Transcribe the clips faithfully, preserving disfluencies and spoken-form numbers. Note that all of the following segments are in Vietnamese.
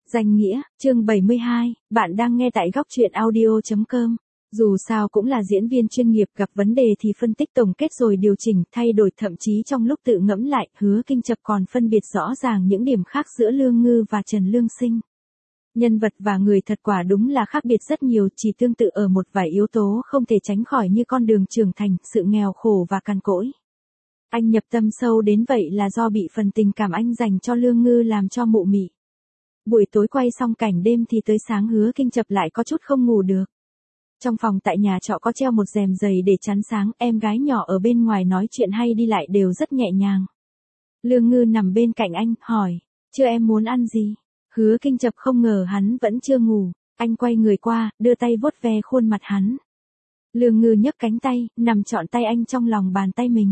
Danh nghĩa, chương bảy mươi hai, bạn đang nghe tại góc truyện audio chấm com. Dù sao cũng là diễn viên chuyên nghiệp, gặp vấn đề thì phân tích tổng kết rồi điều chỉnh, thay đổi, thậm chí trong lúc tự ngẫm lại, Hứa Kinh Chập còn phân biệt rõ ràng những điểm khác giữa Lương Ngư và Trần Lương Sinh. Nhân vật và người thật quả đúng là khác biệt rất nhiều, chỉ tương tự ở một vài yếu tố không thể tránh khỏi như con đường trưởng thành, sự nghèo khổ và cằn cỗi. Anh nhập tâm sâu đến vậy là do bị phần tình cảm anh dành cho Lương Ngư làm cho mụ mị. Buổi tối quay xong cảnh đêm thì tới sáng Hứa Kinh Chập lại có chút không ngủ được. Trong phòng tại nhà trọ có treo một rèm dày để chắn sáng, em gái nhỏ ở bên ngoài nói chuyện hay đi lại đều rất nhẹ nhàng. Lương Ngư nằm bên cạnh anh, hỏi, chưa em muốn ăn gì? Hứa Kinh Chập không ngờ hắn vẫn chưa ngủ, anh quay người qua, đưa tay vuốt ve khuôn mặt hắn. Lương Ngư nhấc cánh tay, nằm trọn tay anh trong lòng bàn tay mình.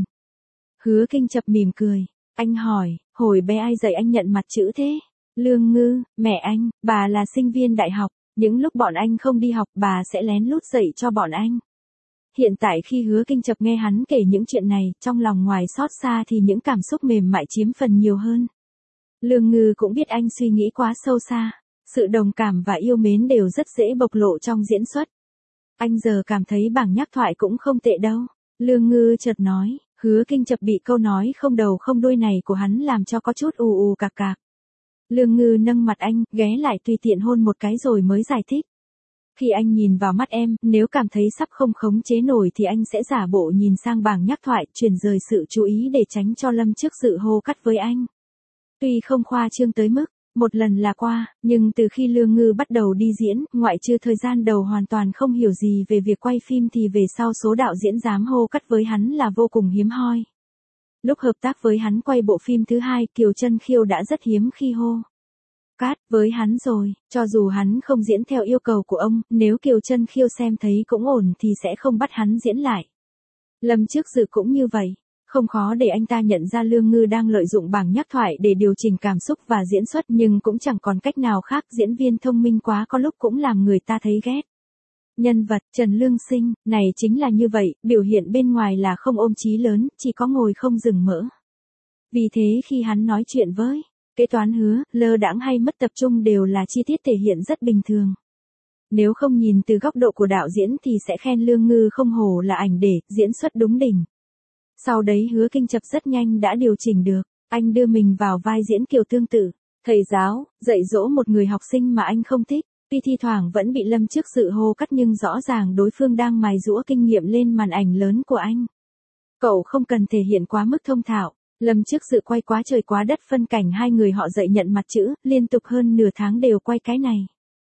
Hứa Kinh Chập mỉm cười, anh hỏi, hồi bé ai dạy anh nhận mặt chữ thế? Lương Ngư, mẹ anh, bà là sinh viên đại học, những lúc bọn anh không đi học bà sẽ lén lút dạy cho bọn anh. Hiện tại khi Hứa Kinh Chập nghe hắn kể những chuyện này, trong lòng ngoài xót xa thì những cảm xúc mềm mại chiếm phần nhiều hơn. Lương Ngư cũng biết anh suy nghĩ quá sâu xa, sự đồng cảm và yêu mến đều rất dễ bộc lộ trong diễn xuất. Anh giờ cảm thấy bảng nhắc thoại cũng không tệ đâu. Lương Ngư chợt nói, Hứa Kinh Chập bị câu nói không đầu không đuôi này của hắn làm cho có chút ù ù cạc cạc. Lương Ngư nâng mặt anh, ghé lại tùy tiện hôn một cái rồi mới giải thích. Khi anh nhìn vào mắt em, nếu cảm thấy sắp không khống chế nổi thì anh sẽ giả bộ nhìn sang bảng nhắc thoại, chuyển rời sự chú ý để tránh cho Lâm Trước Dự hô cắt với anh. Tuy không khoa trương tới mức, một lần là qua, nhưng từ khi Lương Ngư bắt đầu đi diễn, ngoại trừ thời gian đầu hoàn toàn không hiểu gì về việc quay phim thì về sau số đạo diễn dám hô cắt với hắn là vô cùng hiếm hoi. Lúc hợp tác với hắn quay bộ phim thứ hai, Kiều Chân Khiêu đã rất hiếm khi hô cắt với hắn rồi, cho dù hắn không diễn theo yêu cầu của ông, nếu Kiều Chân Khiêu xem thấy cũng ổn thì sẽ không bắt hắn diễn lại. Lâm Trước Dự cũng như vậy. Không khó để anh ta nhận ra Lương Ngư đang lợi dụng bảng nhắc thoại để điều chỉnh cảm xúc và diễn xuất, nhưng cũng chẳng còn cách nào khác, diễn viên thông minh quá có lúc cũng làm người ta thấy ghét. Nhân vật Trần Lương Sinh này chính là như vậy, biểu hiện bên ngoài là không ôm chí lớn, chỉ có ngồi không dừng mỡ. Vì thế khi hắn nói chuyện với kế toán Hứa, lơ đãng hay mất tập trung đều là chi tiết thể hiện rất bình thường. Nếu không nhìn từ góc độ của đạo diễn thì sẽ khen Lương Ngư không hổ là ảnh để diễn xuất đúng đỉnh. Sau đấy Hứa Kinh Chập rất nhanh đã điều chỉnh được, anh đưa mình vào vai diễn kiểu tương tự, thầy giáo, dạy dỗ một người học sinh mà anh không thích, tuy thi thoảng vẫn bị Lâm Trước Dự hô cắt nhưng rõ ràng đối phương đang mài giũa kinh nghiệm lên màn ảnh lớn của anh. Cậu không cần thể hiện quá mức thông thạo, Lâm Trước Dự quay quá trời quá đất phân cảnh hai người họ dạy nhận mặt chữ, liên tục hơn nửa tháng đều quay cái này.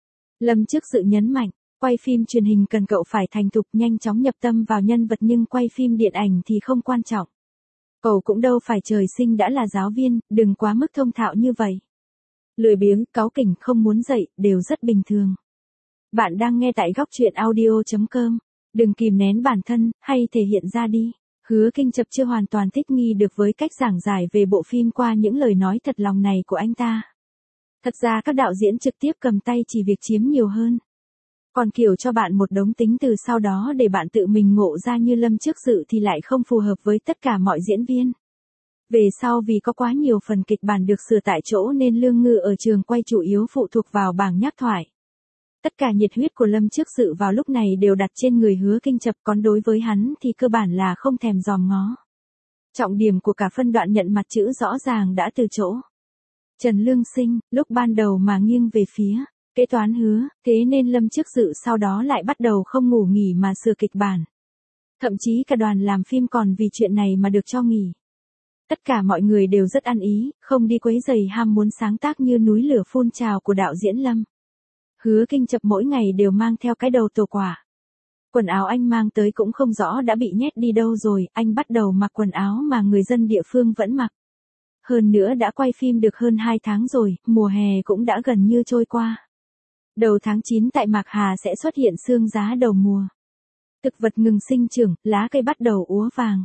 Lâm Trước Dự nhấn mạnh, quay phim truyền hình cần cậu phải thành thục nhanh chóng nhập tâm vào nhân vật nhưng quay phim điện ảnh thì không quan trọng. Cậu cũng đâu phải trời sinh đã là giáo viên, đừng quá mức thông thạo như vậy. Lười biếng, cáu kỉnh, không muốn dạy, đều rất bình thường. Bạn đang nghe tại góc truyện audio chấm com. Đừng kìm nén bản thân, hay thể hiện ra đi. Hứa Kinh Chập chưa hoàn toàn thích nghi được với cách giảng giải về bộ phim qua những lời nói thật lòng này của anh ta. Thật ra các đạo diễn trực tiếp cầm tay chỉ việc chiếm nhiều hơn. Còn kiểu cho bạn một đống tính từ sau đó để bạn tự mình ngộ ra như Lâm Trước Dự thì lại không phù hợp với tất cả mọi diễn viên. Về sau vì có quá nhiều phần kịch bản được sửa tại chỗ nên Lương Ngư ở trường quay chủ yếu phụ thuộc vào bảng nhắc thoại. Tất cả nhiệt huyết của Lâm Trước Dự vào lúc này đều đặt trên người Hứa Kinh Chập, còn đối với hắn thì cơ bản là không thèm dòm ngó. Trọng điểm của cả phân đoạn nhận mặt chữ rõ ràng đã từ chỗ Trần Lương Sinh, lúc ban đầu mà nghiêng về phía kế toán Hứa, thế nên Lâm Trước Dự sau đó lại bắt đầu không ngủ nghỉ mà sửa kịch bản. Thậm chí cả đoàn làm phim còn vì chuyện này mà được cho nghỉ. Tất cả mọi người đều rất ăn ý, không đi quấy rầy ham muốn sáng tác như núi lửa phun trào của đạo diễn Lâm. Hứa Kinh Chập mỗi ngày đều mang theo cái đầu tổ quả. Quần áo anh mang tới cũng không rõ đã bị nhét đi đâu rồi, anh bắt đầu mặc quần áo mà người dân địa phương vẫn mặc. Hơn nữa đã quay phim được hơn hai tháng rồi, mùa hè cũng đã gần như trôi qua. Đầu tháng chín tại Mạc Hà sẽ xuất hiện sương giá đầu mùa. Thực vật ngừng sinh trưởng, lá cây bắt đầu úa vàng.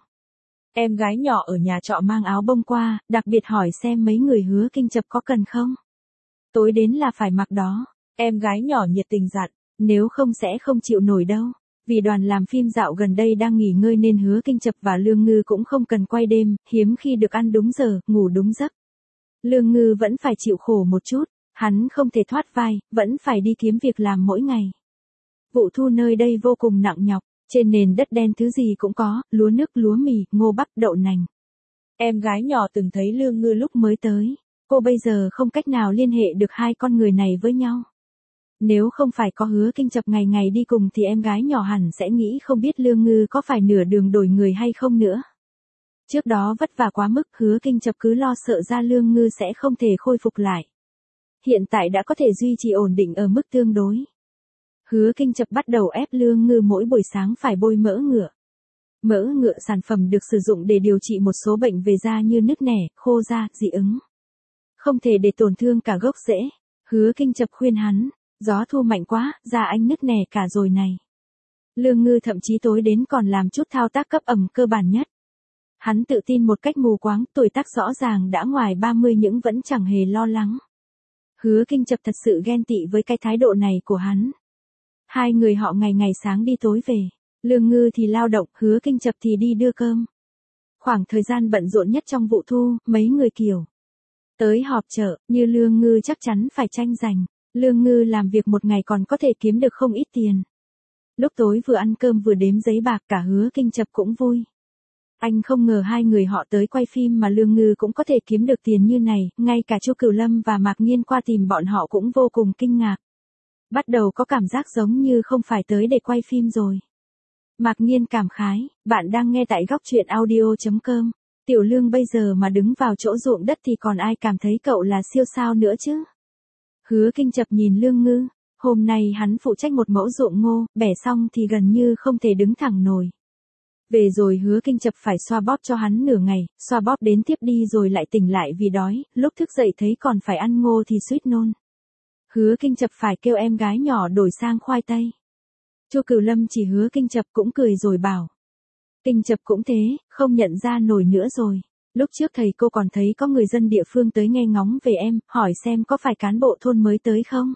Em gái nhỏ ở nhà trọ mang áo bông qua, đặc biệt hỏi xem mấy người Hứa Kinh Chập có cần không. Tối đến là phải mặc đó. Em gái nhỏ nhiệt tình dặn, nếu không sẽ không chịu nổi đâu. Vì đoàn làm phim dạo gần đây đang nghỉ ngơi nên Hứa Kinh Chập và Lương Ngư cũng không cần quay đêm, hiếm khi được ăn đúng giờ, ngủ đúng giấc. Lương Ngư vẫn phải chịu khổ một chút, Hắn không thể thoát vai, vẫn phải đi kiếm việc làm mỗi ngày. Vụ thu nơi đây vô cùng nặng nhọc, trên nền đất đen thứ gì cũng có, lúa nước, lúa mì, ngô bắp, đậu nành. Em gái nhỏ từng thấy Lương Ngư lúc mới tới, cô bây giờ không cách nào liên hệ được hai con người này với nhau. Nếu không phải có Hứa Kinh Chập ngày ngày đi cùng thì em gái nhỏ hẳn sẽ nghĩ không biết Lương Ngư có phải nửa đường đổi người hay không nữa. Trước đó vất vả quá mức, Hứa Kinh Chập cứ lo sợ ra Lương Ngư sẽ không thể khôi phục lại. Hiện tại đã có thể duy trì ổn định ở mức tương đối. Hứa Kinh Chập bắt đầu ép Lương Ngư mỗi buổi sáng phải bôi mỡ ngựa. Mỡ ngựa sản phẩm được sử dụng để điều trị một số bệnh về da như nứt nẻ, khô da, dị ứng. Không thể để tổn thương cả gốc rễ. Hứa Kinh Chập khuyên hắn, gió thu mạnh quá, da anh nứt nẻ cả rồi này. Lương Ngư thậm chí tối đến còn làm chút thao tác cấp ẩm cơ bản nhất. Hắn tự tin một cách mù quáng, tuổi tác rõ ràng đã ngoài ba mươi nhưng vẫn chẳng hề lo lắng. Hứa Kinh Chập thật sự ghen tị với cái thái độ này của hắn. Hai người họ ngày ngày sáng đi tối về, Lương Ngư thì lao động, Hứa Kinh Chập thì đi đưa cơm. Khoảng thời gian bận rộn nhất trong vụ thu, mấy người kiểu tới họp chợ, như Lương Ngư chắc chắn phải tranh giành. Lương Ngư làm việc một ngày còn có thể kiếm được không ít tiền. Lúc tối vừa ăn cơm vừa đếm giấy bạc, cả Hứa Kinh Chập cũng vui. Anh không ngờ hai người họ tới quay phim mà Lương Ngư cũng có thể kiếm được tiền như này, ngay cả Chu Cửu Lâm và Mạc Nghiên qua tìm bọn họ cũng vô cùng kinh ngạc. Bắt đầu có cảm giác giống như không phải tới để quay phim rồi. Mạc Nghiên cảm khái, bạn đang nghe tại góc truyện audio chấm com. Tiểu Lương bây giờ mà đứng vào chỗ ruộng đất thì còn ai cảm thấy cậu là siêu sao nữa chứ? Hứa Kinh Chập nhìn Lương Ngư, hôm nay hắn phụ trách một mẫu ruộng ngô, bẻ xong thì gần như không thể đứng thẳng nổi. Về rồi Hứa Kinh Chập phải xoa bóp cho hắn nửa ngày, xoa bóp đến tiếp đi rồi lại tỉnh lại vì đói, lúc thức dậy thấy còn phải ăn ngô thì suýt nôn. Hứa Kinh Chập phải kêu em gái nhỏ đổi sang khoai tây. Chu Cửu Lâm chỉ Hứa Kinh Chập cũng cười rồi bảo. Kinh Chập cũng thế, không nhận ra nổi nữa rồi. Lúc trước thầy cô còn thấy có người dân địa phương tới nghe ngóng về em, hỏi xem có phải cán bộ thôn mới tới không.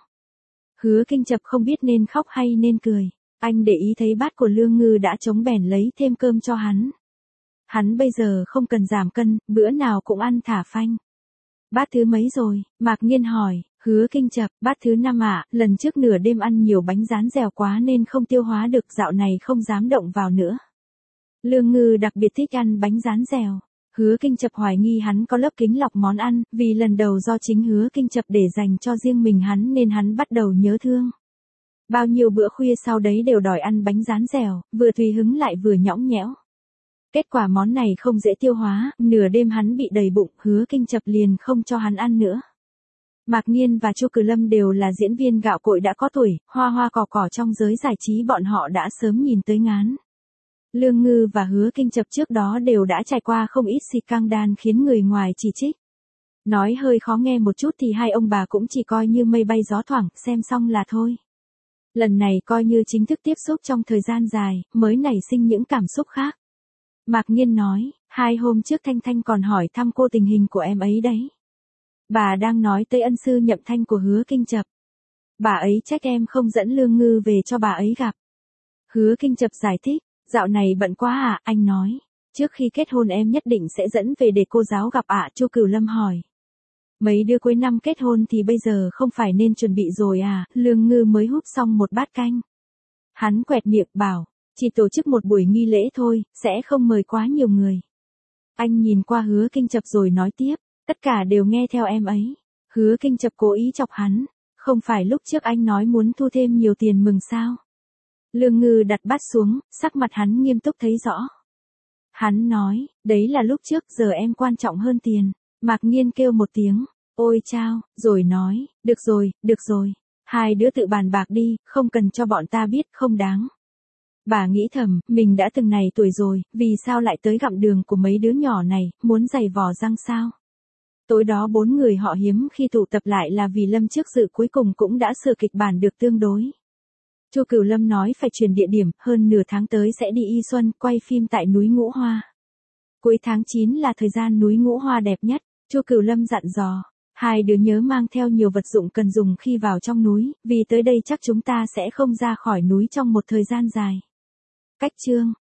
Hứa Kinh Chập không biết nên khóc hay nên cười. Anh để ý thấy bát của Lương Ngư đã trống bèn lấy thêm cơm cho hắn. Hắn bây giờ không cần giảm cân, bữa nào cũng ăn thả phanh. Bát thứ mấy rồi? Mạc Nghiên hỏi. Hứa Kinh Chập, bát thứ năm ạ, lần trước nửa đêm ăn nhiều bánh rán dẻo quá nên không tiêu hóa được, dạo này không dám động vào nữa. Lương Ngư đặc biệt thích ăn bánh rán dẻo. Hứa Kinh Chập hoài nghi hắn có lớp kính lọc món ăn, vì lần đầu do chính Hứa Kinh Chập để dành cho riêng mình hắn nên hắn bắt đầu nhớ thương. Bao nhiêu bữa khuya sau đấy đều đòi ăn bánh rán dẻo, vừa tùy hứng lại vừa nhõng nhẽo. Kết quả món này không dễ tiêu hóa, nửa đêm hắn bị đầy bụng, Hứa Kinh Chập liền không cho hắn ăn nữa. Mạc Nghiên và Chu Cửu Lâm đều là diễn viên gạo cội đã có tuổi, hoa hoa cỏ cỏ trong giới giải trí bọn họ đã sớm nhìn tới ngán. Lương Ngư và Hứa Kinh Chập trước đó đều đã trải qua không ít scandal khiến người ngoài chỉ trích. Nói hơi khó nghe một chút thì hai ông bà cũng chỉ coi như mây bay gió thoảng, xem xong là thôi. Lần này coi như chính thức tiếp xúc trong thời gian dài, mới nảy sinh những cảm xúc khác. Mạc Nghiên nói, hai hôm trước Thanh Thanh còn hỏi thăm cô tình hình của em ấy đấy. Bà đang nói tới ân sư nhậm thanh của Hứa Kinh Chập. Bà ấy trách em không dẫn Lương Ngư về cho bà ấy gặp. Hứa Kinh Chập giải thích, dạo này bận quá à, anh nói. Trước khi kết hôn em nhất định sẽ dẫn về để cô giáo gặp ạ. Chu Cửu Lâm hỏi. Mấy đứa cuối năm kết hôn thì bây giờ không phải nên chuẩn bị rồi à? Lương Ngư mới húp xong một bát canh. Hắn quẹt miệng bảo, chỉ tổ chức một buổi nghi lễ thôi, sẽ không mời quá nhiều người. Anh nhìn qua Hứa Kinh Chập rồi nói tiếp, tất cả đều nghe theo em ấy. Hứa Kinh Chập cố ý chọc hắn, không phải lúc trước anh nói muốn thu thêm nhiều tiền mừng sao? Lương Ngư đặt bát xuống, sắc mặt hắn nghiêm túc thấy rõ. Hắn nói, đấy là lúc trước, giờ em quan trọng hơn tiền. Mạc Nghiên kêu một tiếng, ôi chao, rồi nói, được rồi, được rồi. Hai đứa tự bàn bạc đi, không cần cho bọn ta biết, không đáng. Bà nghĩ thầm, mình đã từng này tuổi rồi, vì sao lại tới gặm đường của mấy đứa nhỏ này, muốn giày vò răng sao? Tối đó bốn người họ hiếm khi tụ tập lại là vì Lâm trước dự cuối cùng cũng đã sửa kịch bản được tương đối. Chu Cửu Lâm nói phải chuyển địa điểm, hơn nửa tháng tới sẽ đi Y Xuân, quay phim tại núi Ngũ Hoa. Cuối tháng chín là thời gian núi Ngũ Hoa đẹp nhất, Chu Cửu Lâm dặn dò, hai đứa nhớ mang theo nhiều vật dụng cần dùng khi vào trong núi, vì tới đây chắc chúng ta sẽ không ra khỏi núi trong một thời gian dài. Cách chương